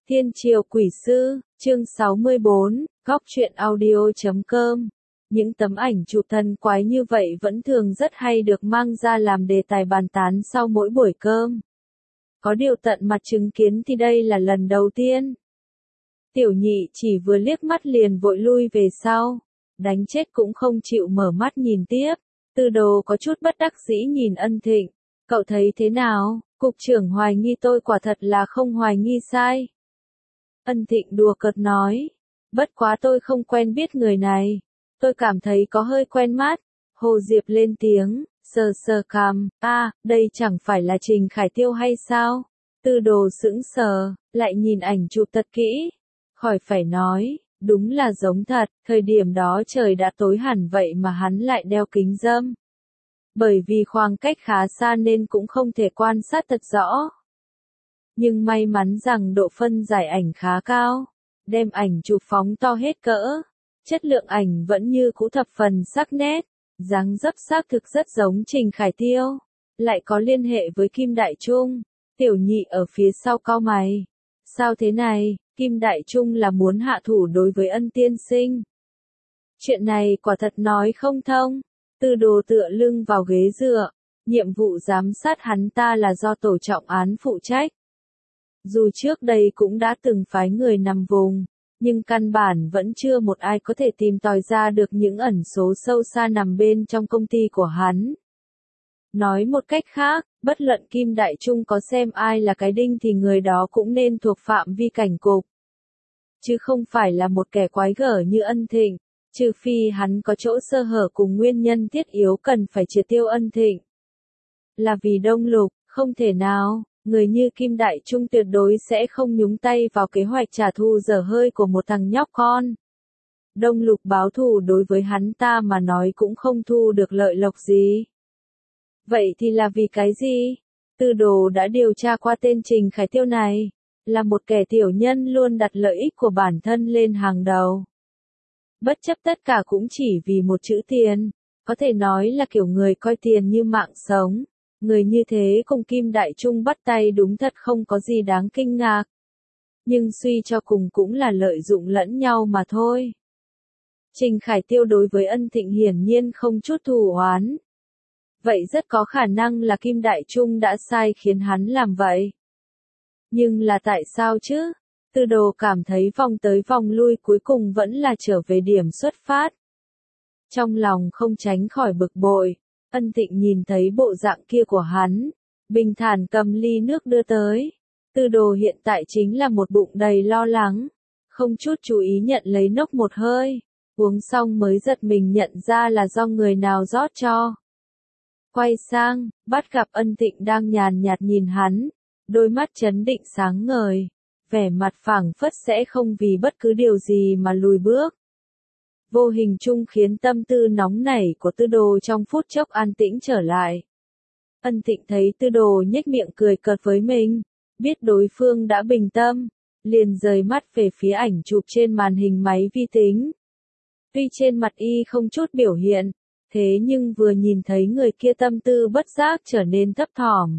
Thiên Triều Quỷ Sư, chương 64, góc truyện audio.com. Những tấm ảnh chụp thần quái như vậy vẫn thường rất hay được mang ra làm đề tài bàn tán sau mỗi buổi cơm. Có điều tận mặt chứng kiến thì đây là lần đầu tiên. Tiểu Nhị chỉ vừa liếc mắt liền vội lui về sau, đánh chết cũng không chịu mở mắt nhìn tiếp. Tư Đồ có chút bất đắc dĩ nhìn Ân Thịnh, cậu thấy thế nào? Cục trưởng hoài nghi tôi quả thật là không hoài nghi sai. Ân Thịnh đùa cợt nói, bất quá tôi không quen biết người này, tôi cảm thấy có hơi quen mắt. Hồ Diệp lên tiếng, sờ sờ cằm, đây chẳng phải là Trình Khải Tiêu hay sao? Tư Đồ sững sờ, lại nhìn ảnh chụp thật kỹ, khỏi phải nói, đúng là giống thật, thời điểm đó trời đã tối hẳn vậy mà hắn lại đeo kính râm. Bởi vì khoảng cách khá xa nên cũng không thể quan sát thật rõ. Nhưng may mắn rằng độ phân giải ảnh khá cao, đem ảnh chụp phóng to hết cỡ, chất lượng ảnh vẫn như cũ thập phần sắc nét, dáng dấp xác thực rất giống Trình Khải Tiêu, lại có liên hệ với Kim Đại Trung. Tiểu Nhị ở phía sau cau mày, sao thế này, Kim Đại Trung là muốn hạ thủ đối với Ân tiên sinh. Chuyện này quả thật nói không thông. Tư Đồ tựa lưng vào ghế dựa, nhiệm vụ giám sát hắn ta là do tổ trọng án phụ trách. Dù trước đây cũng đã từng phái người nằm vùng, nhưng căn bản vẫn chưa một ai có thể tìm tòi ra được những ẩn số sâu xa nằm bên trong công ty của hắn. Nói một cách khác, bất luận Kim Đại Trung có xem ai là cái đinh thì người đó cũng nên thuộc phạm vi cảnh cục. Chứ không phải là một kẻ quái gở như Ân Thịnh, trừ phi hắn có chỗ sơ hở cùng nguyên nhân thiết yếu cần phải triệt tiêu Ân Thịnh. Là vì Đông Lục, không thể nào. Người như Kim Đại Trung tuyệt đối sẽ không nhúng tay vào kế hoạch trả thù dở hơi của một thằng nhóc con. Đông Lục báo thù đối với hắn ta mà nói cũng không thu được lợi lộc gì. Vậy thì là vì cái gì? Tư Đồ đã điều tra qua tên Trình Khải Tiêu này, là một kẻ tiểu nhân luôn đặt lợi ích của bản thân lên hàng đầu. Bất chấp tất cả cũng chỉ vì một chữ tiền, có thể nói là kiểu người coi tiền như mạng sống. Người như thế cùng Kim Đại Trung bắt tay đúng thật không có gì đáng kinh ngạc. Nhưng suy cho cùng cũng là lợi dụng lẫn nhau mà thôi. Trình Khải Tiêu đối với Ân Thịnh hiển nhiên không chút thù oán. Vậy rất có khả năng là Kim Đại Trung đã sai khiến hắn làm vậy. Nhưng là tại sao chứ? Tư Đồ cảm thấy vòng tới vòng lui cuối cùng vẫn là trở về điểm xuất phát. Trong lòng không tránh khỏi bực bội. Ân Thịnh nhìn thấy bộ dạng kia của hắn, bình thản cầm ly nước đưa tới. Tư Đồ hiện tại chính là một bụng đầy lo lắng, không chút chú ý nhận lấy nốc một hơi, uống xong mới giật mình nhận ra là do người nào rót cho. Quay sang, bắt gặp Ân Thịnh đang nhàn nhạt nhìn hắn, đôi mắt trấn định sáng ngời, vẻ mặt phảng phất sẽ không vì bất cứ điều gì mà lùi bước. Vô hình chung khiến tâm tư nóng nảy của Tư Đồ trong phút chốc an tĩnh trở lại. Ân Thịnh thấy Tư Đồ nhếch miệng cười cợt với mình, biết đối phương đã bình tâm, liền rời mắt về phía ảnh chụp trên màn hình máy vi tính. Tuy trên mặt y không chút biểu hiện, thế nhưng vừa nhìn thấy người kia tâm tư bất giác trở nên thấp thỏm.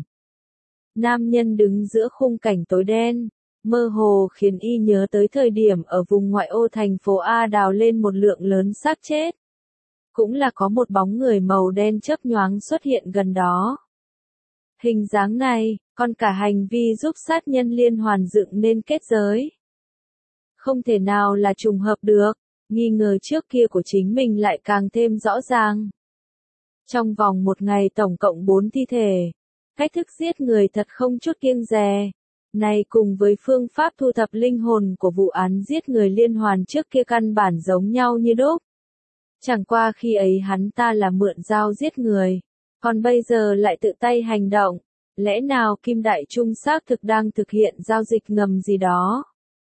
Nam nhân đứng giữa khung cảnh tối đen, mơ hồ khiến y nhớ tới thời điểm ở vùng ngoại ô thành phố A đào lên một lượng lớn xác chết. Cũng là có một bóng người màu đen chớp nhoáng xuất hiện gần đó. Hình dáng này, còn cả hành vi giúp sát nhân liên hoàn dựng nên kết giới. Không thể nào là trùng hợp được, nghi ngờ trước kia của chính mình lại càng thêm rõ ràng. Trong vòng một ngày tổng cộng 4 thi thể, cách thức giết người thật không chút kiêng dè. Này cùng với phương pháp thu thập linh hồn của vụ án giết người liên hoàn trước kia căn bản giống nhau như đúc. Chẳng qua khi ấy hắn ta là mượn dao giết người, còn bây giờ lại tự tay hành động, lẽ nào Kim Đại Trung xác thực đang thực hiện giao dịch ngầm gì đó.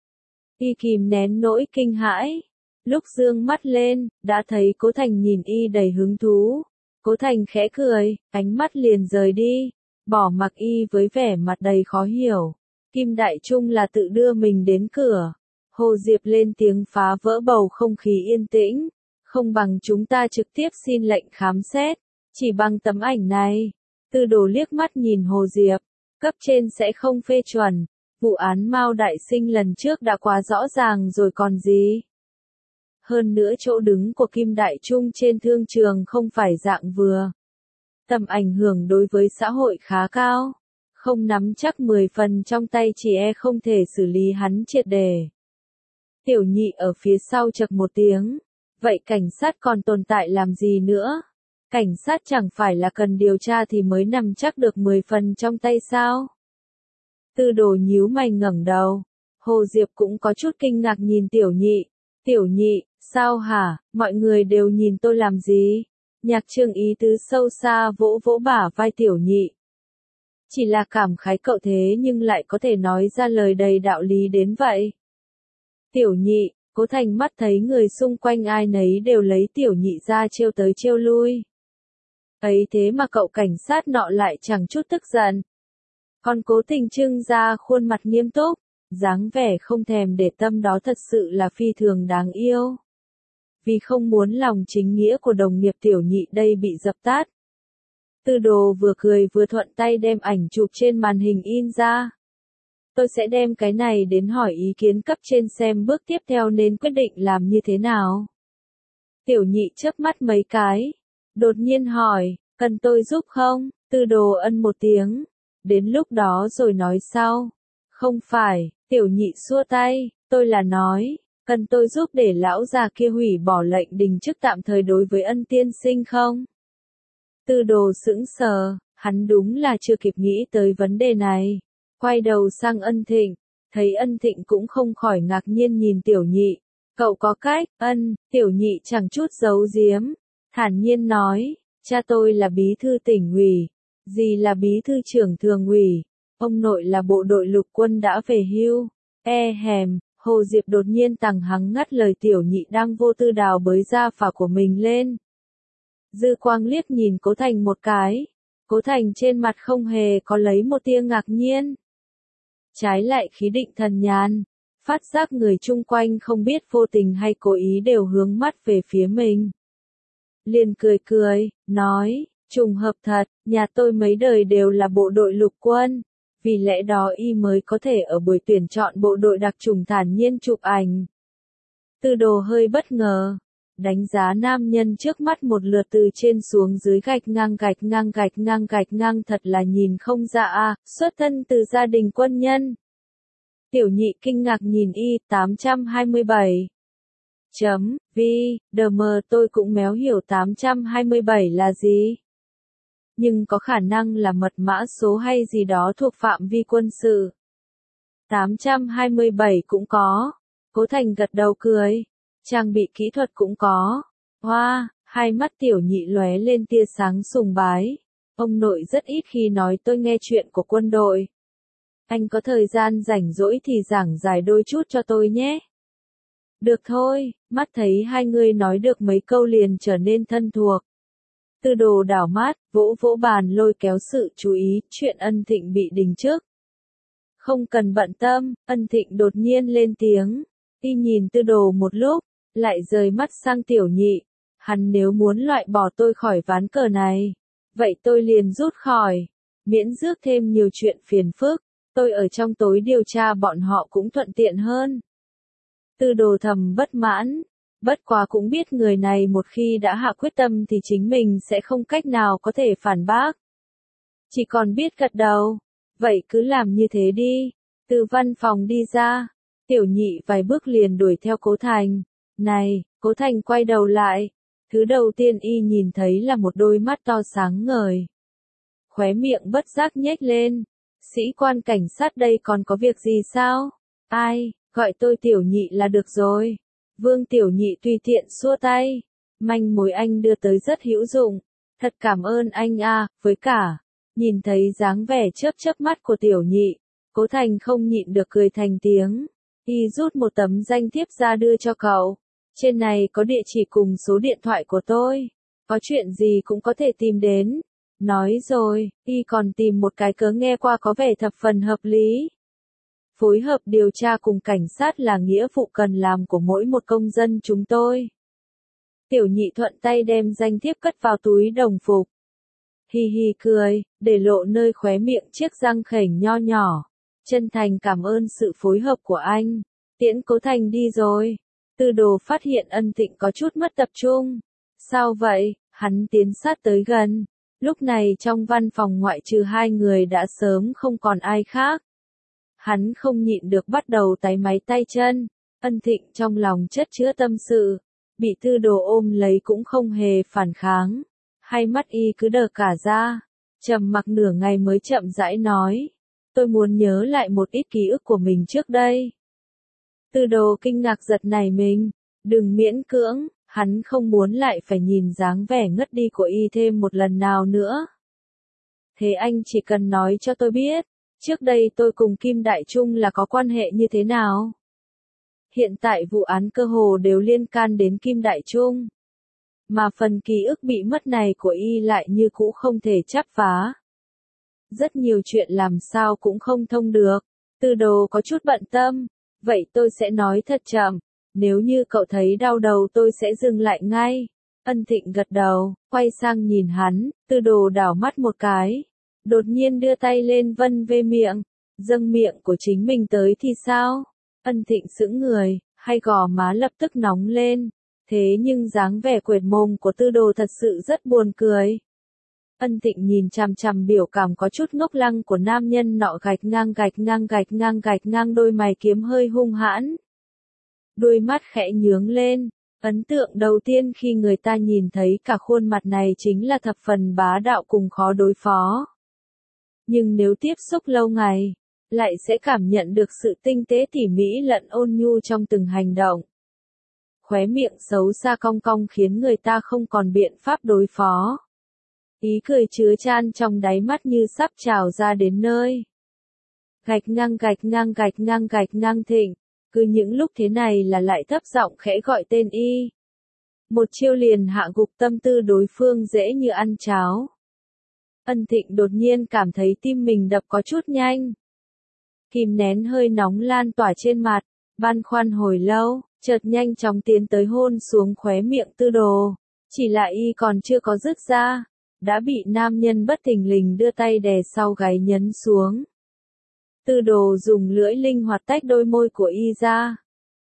Y kìm nén nỗi kinh hãi, lúc dương mắt lên, đã thấy Cố Thành nhìn y đầy hứng thú. Cố Thành khẽ cười, ánh mắt liền rời đi, bỏ mặc y với vẻ mặt đầy khó hiểu. Kim Đại Trung là tự đưa mình đến cửa. Hồ Diệp lên tiếng phá vỡ bầu không khí yên tĩnh. Không bằng chúng ta trực tiếp xin lệnh khám xét. Chỉ bằng tấm ảnh này. Tư Đồ liếc mắt nhìn Hồ Diệp. Cấp trên sẽ không phê chuẩn. Vụ án Mao Đại Sinh lần trước đã quá rõ ràng rồi còn gì. Hơn nữa chỗ đứng của Kim Đại Trung trên thương trường không phải dạng vừa. Tầm ảnh hưởng đối với xã hội khá cao. Không nắm chắc 10 phần trong tay chỉ không thể xử lý hắn triệt để. Tiểu Nhị ở phía sau chậc một tiếng. Vậy cảnh sát còn tồn tại làm gì nữa? Cảnh sát chẳng phải là cần điều tra thì mới nắm chắc được 10 phần trong tay sao? Tư Đồ nhíu mày ngẩng đầu. Hồ Diệp cũng có chút kinh ngạc nhìn Tiểu Nhị. Tiểu Nhị, sao hả, mọi người đều nhìn tôi làm gì? Nhạc Trương ý tứ sâu xa vỗ vỗ bả vai Tiểu Nhị. Chỉ là cảm khái cậu thế nhưng lại có thể nói ra lời đầy đạo lý đến vậy. Tiểu Nhị, Cố Thành mắt thấy người xung quanh ai nấy đều lấy Tiểu Nhị ra trêu tới trêu lui. Ấy thế mà cậu cảnh sát nọ lại chẳng chút tức giận. Còn Cố Tình trưng ra khuôn mặt nghiêm túc, dáng vẻ không thèm để tâm đó thật sự là phi thường đáng yêu. Vì không muốn lòng chính nghĩa của đồng nghiệp Tiểu Nhị đây bị dập tắt. Tư Đồ vừa cười vừa thuận tay đem ảnh chụp trên màn hình in ra. Tôi sẽ đem cái này đến hỏi ý kiến cấp trên xem bước tiếp theo nên quyết định làm như thế nào. Tiểu Nhị chớp mắt mấy cái. Đột nhiên hỏi, cần tôi giúp không? Tư Đồ ân một tiếng. Đến lúc đó rồi nói sau. Không phải, Tiểu Nhị xua tay, tôi là nói, cần tôi giúp để lão già kia hủy bỏ lệnh đình chức tạm thời đối với Ân tiên sinh không? Tư Đồ sững sờ, hắn đúng là chưa kịp nghĩ tới vấn đề này. Quay đầu sang Ân Thịnh, thấy Ân Thịnh cũng không khỏi ngạc nhiên nhìn Tiểu Nhị. Cậu có cách, Tiểu Nhị chẳng chút giấu giếm, thản nhiên nói, cha tôi là bí thư tỉnh ủy, dì là bí thư trưởng thường ủy, ông nội là bộ đội lục quân đã về hưu. Hồ Diệp đột nhiên tằng hắng ngắt lời Tiểu Nhị đang vô tư đào bới ra phả của mình lên. Dư quang liếc nhìn Cố Thành một cái. Cố Thành trên mặt không hề có lấy một tia ngạc nhiên. Trái lại khí định thần nhàn, phát giác người chung quanh không biết vô tình hay cố ý đều hướng mắt về phía mình. Liền cười cười, nói, trùng hợp thật, nhà tôi mấy đời đều là bộ đội lục quân. Vì lẽ đó y mới có thể ở buổi tuyển chọn bộ đội đặc chủng thản nhiên chụp ảnh. Tư Đồ hơi bất ngờ, đánh giá nam nhân trước mắt một lượt từ trên xuống dưới gạch ngang thật là nhìn không ra xuất thân từ gia đình quân nhân. Tiểu Nhị kinh ngạc nhìn y, 827. DM tôi cũng méo hiểu 827 là gì. Nhưng có khả năng là mật mã số hay gì đó thuộc phạm vi quân sự. 827 cũng có. Cố Thành gật đầu cười. Trang bị kỹ thuật cũng có. Wow, hai mắt Tiểu Nhị lóe lên tia sáng sùng bái. Ông nội rất ít khi nói tôi nghe chuyện của quân đội. Anh có thời gian rảnh rỗi thì giảng giải đôi chút cho tôi nhé. Được thôi, mắt thấy hai người nói được mấy câu liền trở nên thân thuộc. Tư Đồ đảo mắt, vỗ vỗ bàn lôi kéo sự chú ý, chuyện Ân Thịnh bị đình chức. Không cần bận tâm, Ân Thịnh đột nhiên lên tiếng. Y nhìn Tư Đồ một lúc, lại rời mắt sang Tiểu Nhị. Hắn nếu muốn loại bỏ tôi khỏi ván cờ này, vậy tôi liền rút khỏi, miễn rước thêm nhiều chuyện phiền phức. Tôi ở trong tối điều tra bọn họ cũng thuận tiện hơn. Tư Đồ thầm bất mãn. Bất quá cũng biết người này một khi đã hạ quyết tâm thì chính mình sẽ không cách nào có thể phản bác. Chỉ còn biết gật đầu. Vậy cứ làm như thế đi. Từ văn phòng đi ra. Tiểu Nhị vài bước liền đuổi theo Cố Thành. Này, Cố Thành quay đầu lại. Thứ đầu tiên y nhìn thấy là một đôi mắt to sáng ngời. Khóe miệng bất giác nhếch lên. Sĩ quan cảnh sát đây còn có việc gì sao? Ai, gọi tôi Tiểu Nhị là được rồi. Vương Tiểu Nhị tùy tiện xua tay. Manh mối anh đưa tới rất hữu dụng. Thật cảm ơn anh với cả. Nhìn thấy dáng vẻ chớp mắt của Tiểu Nhị. Cố Thành không nhịn được cười thành tiếng. Y rút một tấm danh thiếp ra đưa cho cậu. Trên này có địa chỉ cùng số điện thoại của tôi. Có chuyện gì cũng có thể tìm đến. Nói rồi, y còn tìm một cái cớ nghe qua có vẻ thập phần hợp lý. Phối hợp điều tra cùng cảnh sát là nghĩa vụ cần làm của mỗi một công dân chúng tôi. Tiểu Nhị thuận tay đem danh thiếp cất vào túi đồng phục. Hi hi cười, để lộ nơi khóe miệng chiếc răng khểnh nho nhỏ. Chân thành cảm ơn sự phối hợp của anh. Tiễn Cố Thành đi rồi. Tư Đồ phát hiện Ân Thịnh có chút mất tập trung. Sao vậy? Hắn tiến sát tới gần. Lúc này trong văn phòng ngoại trừ hai người đã sớm không còn ai khác. Hắn không nhịn được bắt đầu táy máy tay chân. Ân Thịnh trong lòng chất chứa tâm sự. Bị Tư Đồ ôm lấy cũng không hề phản kháng. Hai mắt y cứ đờ cả ra. Trầm mặc nửa ngày mới chậm rãi nói. Tôi muốn nhớ lại một ít ký ức của mình trước đây. Tư Đồ kinh ngạc giật nảy mình. Đừng miễn cưỡng, hắn không muốn lại phải nhìn dáng vẻ ngất đi của y thêm một lần nào nữa. Thế anh chỉ cần nói cho tôi biết, trước đây tôi cùng Kim Đại Trung là có quan hệ như thế nào? Hiện tại vụ án cơ hồ đều liên can đến Kim Đại Trung. Mà phần ký ức bị mất này của y lại như cũ không thể chắp vá. Rất nhiều chuyện làm sao cũng không thông được. Tư Đồ có chút bận tâm. Vậy tôi sẽ nói thật chậm. Nếu như cậu thấy đau đầu tôi sẽ dừng lại ngay. Ân Thịnh gật đầu, quay sang nhìn hắn, Tư Đồ đảo mắt một cái. Đột nhiên đưa tay lên vân về miệng. Dâng miệng của chính mình tới thì sao? Ân Thịnh sững người, hai gò má lập tức nóng lên. Thế nhưng dáng vẻ quệt mồm của Tư Đồ thật sự rất buồn cười. Ân Thịnh nhìn chằm chằm biểu cảm có chút ngốc lăng của nam nhân nọ gạch ngang đôi mày kiếm hơi hung hãn. Đôi mắt khẽ nhướng lên. Ấn tượng đầu tiên khi người ta nhìn thấy cả khuôn mặt này chính là thập phần bá đạo cùng khó đối phó. Nhưng nếu tiếp xúc lâu ngày, lại sẽ cảm nhận được sự tinh tế tỉ mỹ lẫn ôn nhu trong từng hành động. Khóe miệng xấu xa cong cong khiến người ta không còn biện pháp đối phó. Ý cười chứa chan trong đáy mắt như sắp trào ra đến nơi. Gạch ngang Thịnh. Cứ những lúc thế này là lại thấp giọng khẽ gọi tên y. Một chiêu liền hạ gục tâm tư đối phương dễ như ăn cháo. Ân Thịnh đột nhiên cảm thấy tim mình đập có chút nhanh. Kìm nén hơi nóng lan tỏa trên mặt, băn khoăn hồi lâu, chợt nhanh chóng tiến tới hôn xuống khóe miệng Tư Đồ. Chỉ là y còn chưa có dứt ra, đã bị nam nhân bất thình lình đưa tay đè sau gáy nhấn xuống. Tư Đồ dùng lưỡi linh hoạt tách đôi môi của y ra.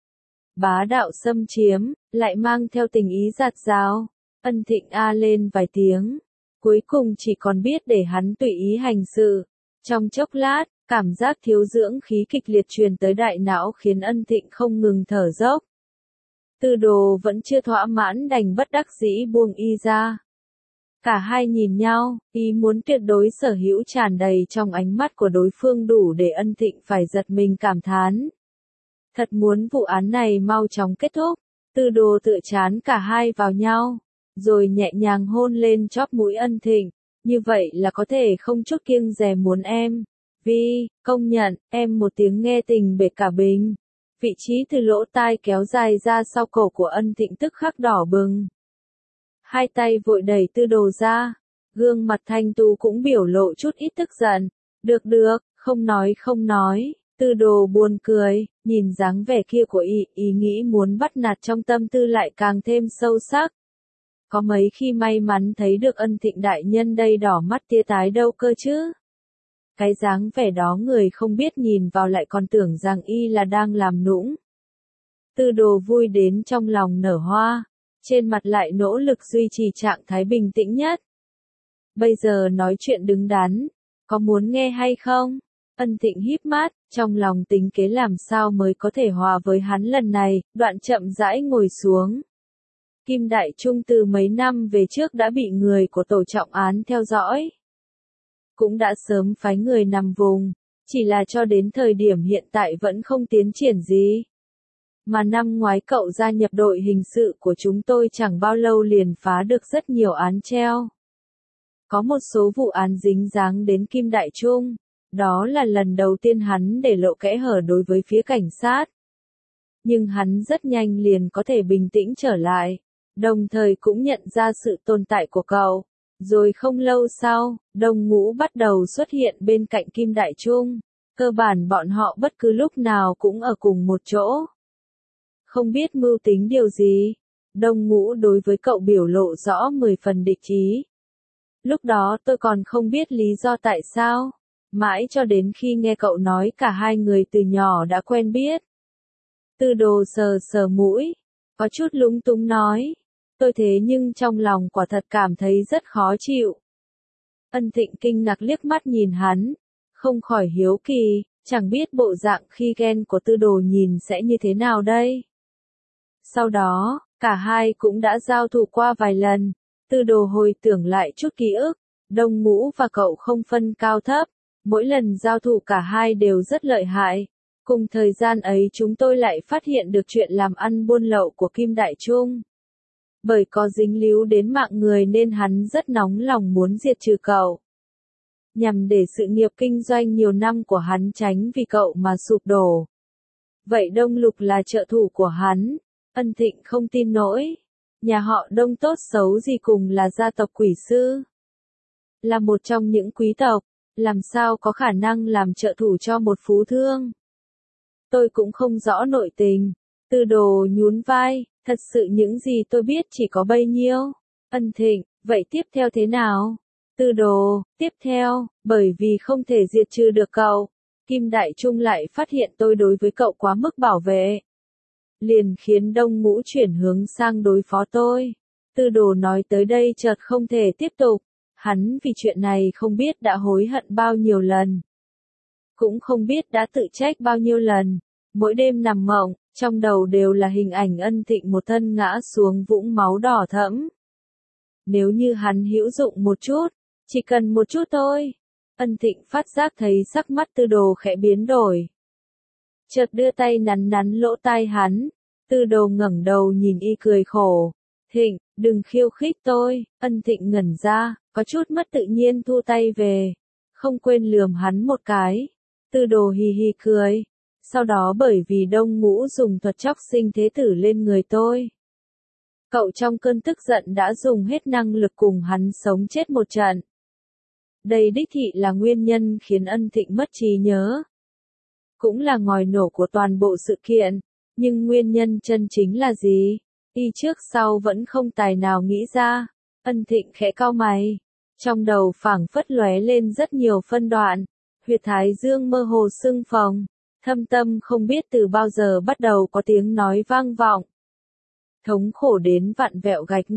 Bá đạo xâm chiếm, lại mang theo tình ý giạt rào. Ân Thịnh a lên vài tiếng. Cuối cùng chỉ còn biết để hắn tùy ý hành sự. Trong chốc lát, cảm giác thiếu dưỡng khí kịch liệt truyền tới đại não khiến Ân Thịnh không ngừng thở dốc. Tư Đồ vẫn chưa thỏa mãn đành bất đắc dĩ buông y ra. Cả hai nhìn nhau, ý muốn tuyệt đối sở hữu tràn đầy trong ánh mắt của đối phương đủ để Ân Thịnh phải giật mình cảm thán. Thật muốn vụ án này mau chóng kết thúc. Tư Đồ tựa chán cả hai vào nhau, rồi nhẹ nhàng hôn lên chóp mũi Ân Thịnh. Như vậy là có thể không chút kiêng dè muốn em. Vì, công nhận, em một tiếng nghe tình bể cả bình. Vị trí từ lỗ tai kéo dài ra sau cổ của Ân Thịnh tức khắc đỏ bừng. Hai tay vội đẩy Tư Đồ ra. Gương mặt thanh tú cũng biểu lộ chút ít tức giận. Được, không nói. Tư Đồ buồn cười, nhìn dáng vẻ kia của ý nghĩ muốn bắt nạt trong tâm tư lại càng thêm sâu sắc. Có mấy khi may mắn thấy được Ân Thịnh đại nhân đây đỏ mắt tia tái đâu cơ chứ. Cái dáng vẻ đó người không biết nhìn vào lại còn tưởng rằng y là đang làm nũng. Tư Đồ vui đến trong lòng nở hoa, trên mặt lại nỗ lực duy trì trạng thái bình tĩnh nhất. Bây giờ nói chuyện đứng đắn, có muốn nghe hay không? Ân Thịnh híp mắt, trong lòng tính kế làm sao mới có thể hòa với hắn lần này, đoạn chậm rãi ngồi xuống. Kim Đại Trung từ mấy năm về trước đã bị người của tổ trọng án theo dõi. Cũng đã sớm phái người nằm vùng, chỉ là cho đến thời điểm hiện tại vẫn không tiến triển gì. Mà năm ngoái cậu gia nhập đội hình sự của chúng tôi chẳng bao lâu liền phá được rất nhiều án treo. Có một số vụ án dính dáng đến Kim Đại Trung, đó là lần đầu tiên hắn để lộ kẽ hở đối với phía cảnh sát. Nhưng hắn rất nhanh liền có thể bình tĩnh trở lại, đồng thời cũng nhận ra sự tồn tại của cậu. Rồi không lâu sau, đồng ngũ bắt đầu xuất hiện bên cạnh Kim Đại Trung. Cơ bản bọn họ bất cứ lúc nào cũng ở cùng một chỗ. Không biết mưu tính điều gì, đồng ngũ đối với cậu biểu lộ rõ 10 phần địch ý. Lúc đó tôi còn không biết lý do tại sao, mãi cho đến khi nghe cậu nói cả hai người từ nhỏ đã quen biết. Tư Đồ sờ sờ mũi, có chút lúng túng nói, tôi thế nhưng trong lòng quả thật cảm thấy rất khó chịu. Ân Thịnh kinh ngạc liếc mắt nhìn hắn, không khỏi hiếu kỳ, chẳng biết bộ dạng khi ghen của Tư Đồ nhìn sẽ như thế nào đây. Sau đó, cả hai cũng đã giao thủ qua vài lần, Tư Đồ hồi tưởng lại chút ký ức, Đông Ngũ và cậu không phân cao thấp, mỗi lần giao thủ cả hai đều rất lợi hại. Cùng thời gian ấy chúng tôi lại phát hiện được chuyện làm ăn buôn lậu của Kim Đại Trung. Bởi có dính líu đến mạng người nên hắn rất nóng lòng muốn diệt trừ cậu. Nhằm để sự nghiệp kinh doanh nhiều năm của hắn tránh vì cậu mà sụp đổ. Vậy Đông Lục là trợ thủ của hắn. Ân Thịnh không tin nổi. Nhà họ Đông tốt xấu gì cùng là gia tộc quỷ sư. Là một trong những quý tộc, làm sao có khả năng làm trợ thủ cho một phú thương. Tôi cũng không rõ nội tình. Tư Đồ nhún vai, thật sự những gì tôi biết chỉ có bấy nhiêu. Ân Thịnh, vậy tiếp theo thế nào? Tư Đồ, tiếp theo, bởi vì không thể diệt trừ được cậu, Kim Đại Trung lại phát hiện tôi đối với cậu quá mức bảo vệ. Liền khiến Đông Ngũ chuyển hướng sang đối phó tôi. Tư Đồ nói tới đây chợt không thể tiếp tục. Hắn vì chuyện này không biết đã hối hận bao nhiêu lần. Cũng không biết đã tự trách bao nhiêu lần. Mỗi đêm nằm mộng, trong đầu đều là hình ảnh Ân Thịnh một thân ngã xuống vũng máu đỏ thẫm. Nếu như hắn hữu dụng một chút, chỉ cần một chút thôi. Ân Thịnh phát giác thấy sắc mắt Tư Đồ khẽ biến đổi. Chợt đưa tay nắn nắn lỗ tai hắn. Tư Đồ ngẩng đầu nhìn y cười khổ. Thịnh, đừng khiêu khích tôi. Ân Thịnh ngẩn ra, có chút mất tự nhiên thu tay về. Không quên lườm hắn một cái. Tư Đồ hì hì cười. Sau đó bởi vì Đông Ngũ dùng thuật chóc sinh thế tử lên người tôi. Cậu trong cơn tức giận đã dùng hết năng lực cùng hắn sống chết một trận. Đây đích thị là nguyên nhân khiến Ân Thịnh mất trí nhớ. Cũng là ngòi nổ của toàn bộ sự kiện. Nhưng nguyên nhân chân chính là gì? Y trước sau vẫn không tài nào nghĩ ra. Ân Thịnh khẽ cau mày. Trong đầu phảng phất lóe lên rất nhiều phân đoạn. Huyệt thái dương mơ hồ sưng phồng. Thâm tâm không biết từ bao giờ bắt đầu có tiếng nói vang vọng. Thống khổ đến vặn vẹo gạch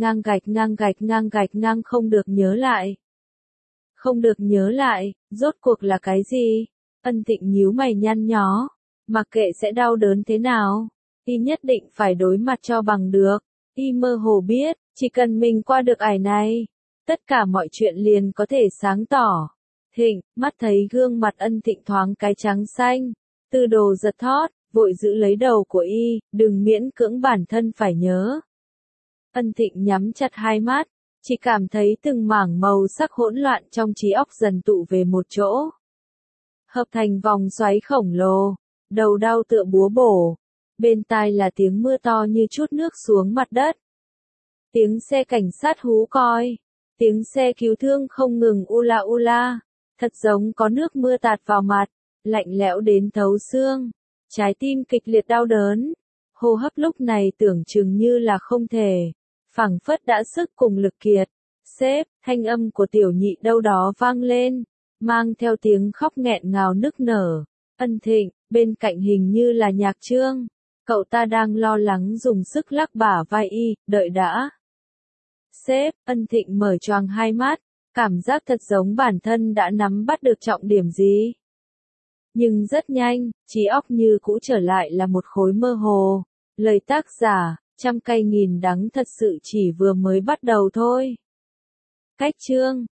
ngang không được nhớ lại. Không được nhớ lại, rốt cuộc là cái gì? Ân Thịnh nhíu mày nhăn nhó. Mặc kệ sẽ đau đớn thế nào, y nhất định phải đối mặt cho bằng được. Y mơ hồ biết, chỉ cần mình qua được ải này, tất cả mọi chuyện liền có thể sáng tỏ. Thịnh, mắt thấy gương mặt Ân Thịnh thoáng cái trắng xanh. Tư Đồ giật thót, vội giữ lấy đầu của y, đừng miễn cưỡng bản thân phải nhớ. Ân Thịnh nhắm chặt hai mắt, chỉ cảm thấy từng mảng màu sắc hỗn loạn trong trí óc dần tụ về một chỗ. Hợp thành vòng xoáy khổng lồ, đầu đau tựa búa bổ. Bên tai là tiếng mưa to như chút nước xuống mặt đất. Tiếng xe cảnh sát hú còi. Tiếng xe cứu thương không ngừng ula ula. Thật giống có nước mưa tạt vào mặt. Lạnh lẽo đến thấu xương. Trái tim kịch liệt đau đớn. Hô hấp lúc này tưởng chừng như là không thể. Phảng phất đã sức cùng lực kiệt. Sếp, thanh âm của tiểu nhị đâu đó vang lên. Mang theo tiếng khóc nghẹn ngào nức nở. Ân Thịnh, bên cạnh hình như là Nhạc Trương. Cậu ta đang lo lắng dùng sức lắc bả vai y, đợi đã. Sếp, Ân Thịnh mở choàng hai mắt. Cảm giác thật giống bản thân đã nắm bắt được trọng điểm gì. Nhưng rất nhanh, trí óc như cũ trở lại là một khối mơ hồ. Lời tác giả, trăm cay nghìn đắng thật sự chỉ vừa mới bắt đầu thôi. Cách chương